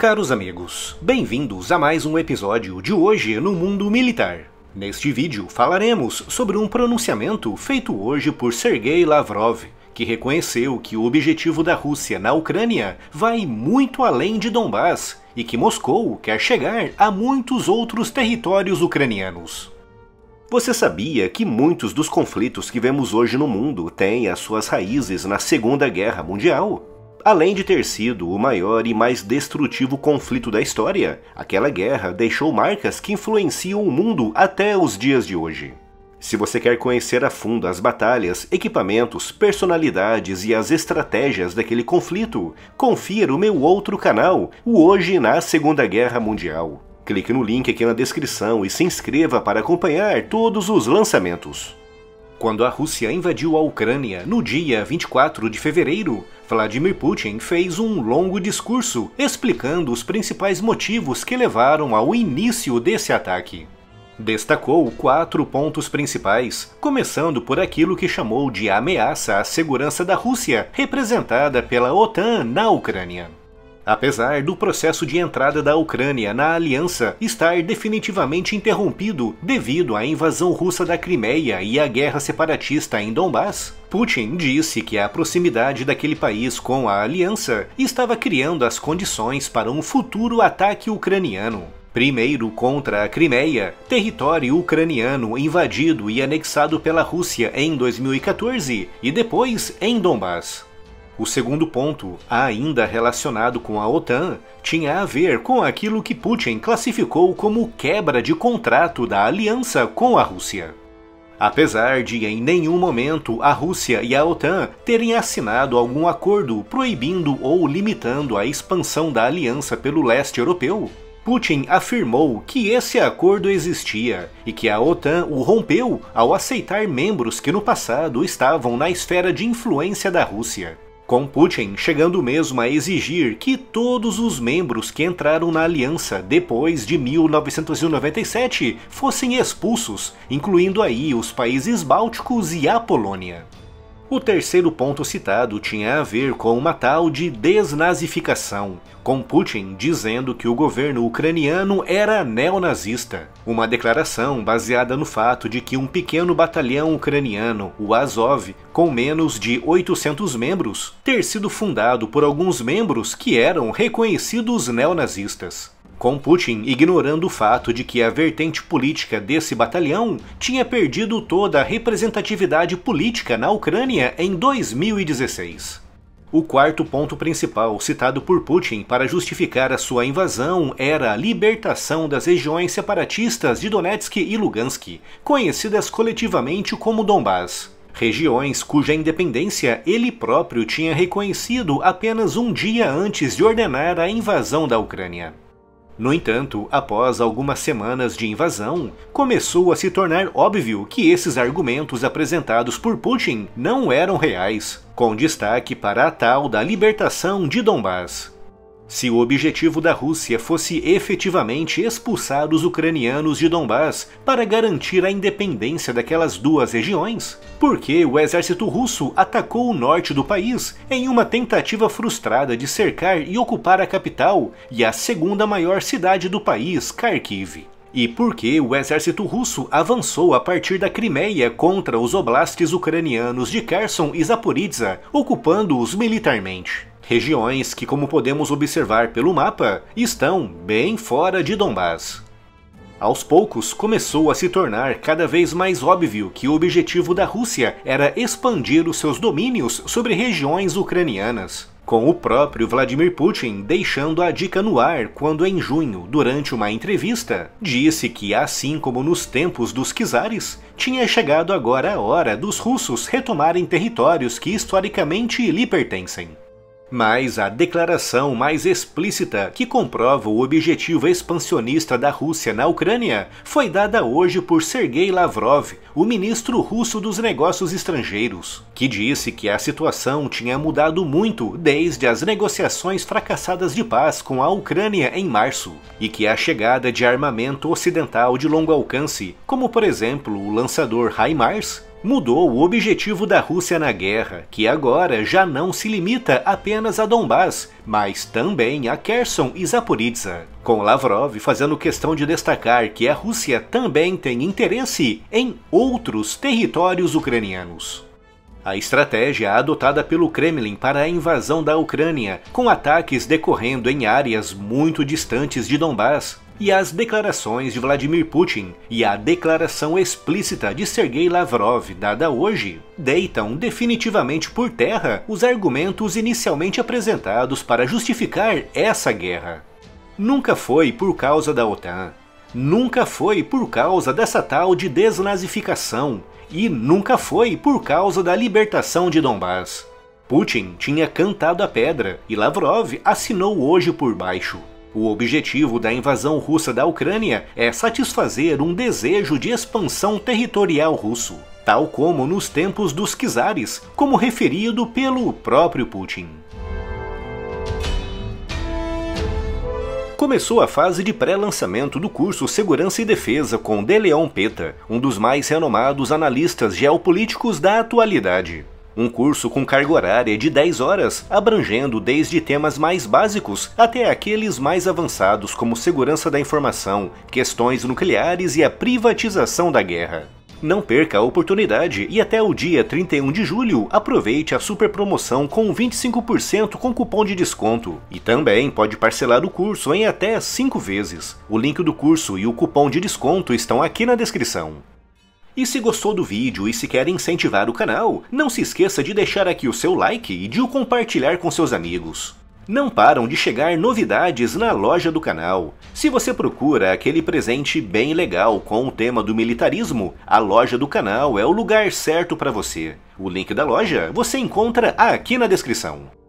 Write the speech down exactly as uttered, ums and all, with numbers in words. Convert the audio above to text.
Caros amigos, bem-vindos a mais um episódio de Hoje no Mundo Militar. Neste vídeo falaremos sobre um pronunciamento feito hoje por Sergei Lavrov, que reconheceu que o objetivo da Rússia na Ucrânia vai muito além de Donbás e que Moscou quer chegar a muitos outros territórios ucranianos. Você sabia que muitos dos conflitos que vemos hoje no mundo têm as suas raízes na Segunda Guerra Mundial? Além de ter sido o maior e mais destrutivo conflito da história, aquela guerra deixou marcas que influenciam o mundo até os dias de hoje. Se você quer conhecer a fundo as batalhas, equipamentos, personalidades e as estratégias daquele conflito, confira o meu outro canal, o Hoje na Segunda Guerra Mundial. Clique no link aqui na descrição e se inscreva para acompanhar todos os lançamentos. Quando a Rússia invadiu a Ucrânia no dia vinte e quatro de fevereiro, Vladimir Putin fez um longo discurso explicando os principais motivos que levaram ao início desse ataque. Destacou quatro pontos principais, começando por aquilo que chamou de ameaça à segurança da Rússia, representada pela OTAN na Ucrânia. Apesar do processo de entrada da Ucrânia na aliança estar definitivamente interrompido devido à invasão russa da Crimeia e à guerra separatista em Donbás, Putin disse que a proximidade daquele país com a aliança estava criando as condições para um futuro ataque ucraniano. Primeiro contra a Crimeia, território ucraniano invadido e anexado pela Rússia em dois mil e quatorze, e depois em Donbás. O segundo ponto, ainda relacionado com a OTAN, tinha a ver com aquilo que Putin classificou como quebra de contrato da aliança com a Rússia. Apesar de em nenhum momento a Rússia e a OTAN terem assinado algum acordo proibindo ou limitando a expansão da aliança pelo leste europeu, Putin afirmou que esse acordo existia e que a OTAN o rompeu ao aceitar membros que no passado estavam na esfera de influência da Rússia, com Putin chegando mesmo a exigir que todos os membros que entraram na aliança depois de mil novecentos e noventa e sete fossem expulsos, incluindo aí os países bálticos e a Polônia. O terceiro ponto citado tinha a ver com uma tal de desnazificação, com Putin dizendo que o governo ucraniano era neonazista, uma declaração baseada no fato de que um pequeno batalhão ucraniano, o Azov, com menos de oitocentos membros, ter sido fundado por alguns membros que eram reconhecidos neonazistas, com Putin ignorando o fato de que a vertente política desse batalhão tinha perdido toda a representatividade política na Ucrânia em dois mil e dezesseis. O quarto ponto principal citado por Putin para justificar a sua invasão era a libertação das regiões separatistas de Donetsk e Lugansk, conhecidas coletivamente como Donbás. Regiões cuja independência ele próprio tinha reconhecido apenas um dia antes de ordenar a invasão da Ucrânia. No entanto, após algumas semanas de invasão, começou a se tornar óbvio que esses argumentos apresentados por Putin não eram reais, com destaque para a tal da libertação de Donbás. Se o objetivo da Rússia fosse efetivamente expulsar os ucranianos de Donbás para garantir a independência daquelas duas regiões, por que o exército russo atacou o norte do país em uma tentativa frustrada de cercar e ocupar a capital e a segunda maior cidade do país, Kharkiv? E por que o exército russo avançou a partir da Crimeia contra os oblastes ucranianos de Kherson e Zaporizhzhia, ocupando-os militarmente? Regiões que, como podemos observar pelo mapa, estão bem fora de Donbás. Aos poucos, começou a se tornar cada vez mais óbvio que o objetivo da Rússia era expandir os seus domínios sobre regiões ucranianas, com o próprio Vladimir Putin deixando a dica no ar quando em junho, durante uma entrevista, disse que assim como nos tempos dos czares, tinha chegado agora a hora dos russos retomarem territórios que historicamente lhe pertencem. Mas a declaração mais explícita que comprova o objetivo expansionista da Rússia na Ucrânia foi dada hoje por Sergei Lavrov, o ministro russo dos Negócios Estrangeiros, que disse que a situação tinha mudado muito desde as negociações fracassadas de paz com a Ucrânia em março, e que a chegada de armamento ocidental de longo alcance, como por exemplo o lançador HIMARS, mudou o objetivo da Rússia na guerra, que agora já não se limita apenas a Donbás, mas também a Kherson e Zaporizhzhia, com Lavrov fazendo questão de destacar que a Rússia também tem interesse em outros territórios ucranianos. A estratégia adotada pelo Kremlin para a invasão da Ucrânia, com ataques decorrendo em áreas muito distantes de Donbás, e as declarações de Vladimir Putin e a declaração explícita de Sergei Lavrov dada hoje, deitam definitivamente por terra os argumentos inicialmente apresentados para justificar essa guerra. Nunca foi por causa da OTAN, nunca foi por causa dessa tal de desnazificação, e nunca foi por causa da libertação de Donbás. Putin tinha cantado a pedra e Lavrov assinou hoje por baixo. O objetivo da invasão russa da Ucrânia é satisfazer um desejo de expansão territorial russo, tal como nos tempos dos czares, como referido pelo próprio Putin. Começou a fase de pré-lançamento do curso Segurança e Defesa com De Leon Peta, um dos mais renomados analistas geopolíticos da atualidade. Um curso com carga horária de dez horas, abrangendo desde temas mais básicos até aqueles mais avançados como segurança da informação, questões nucleares e a privatização da guerra. Não perca a oportunidade e até o dia trinta e um de julho aproveite a super promoção com vinte e cinco por cento com cupom de desconto. E também pode parcelar o curso em até cinco vezes. O link do curso e o cupom de desconto estão aqui na descrição. E se gostou do vídeo e se quer incentivar o canal, não se esqueça de deixar aqui o seu like e de o compartilhar com seus amigos. Não param de chegar novidades na loja do canal. Se você procura aquele presente bem legal com o tema do militarismo, a loja do canal é o lugar certo para você. O link da loja você encontra aqui na descrição.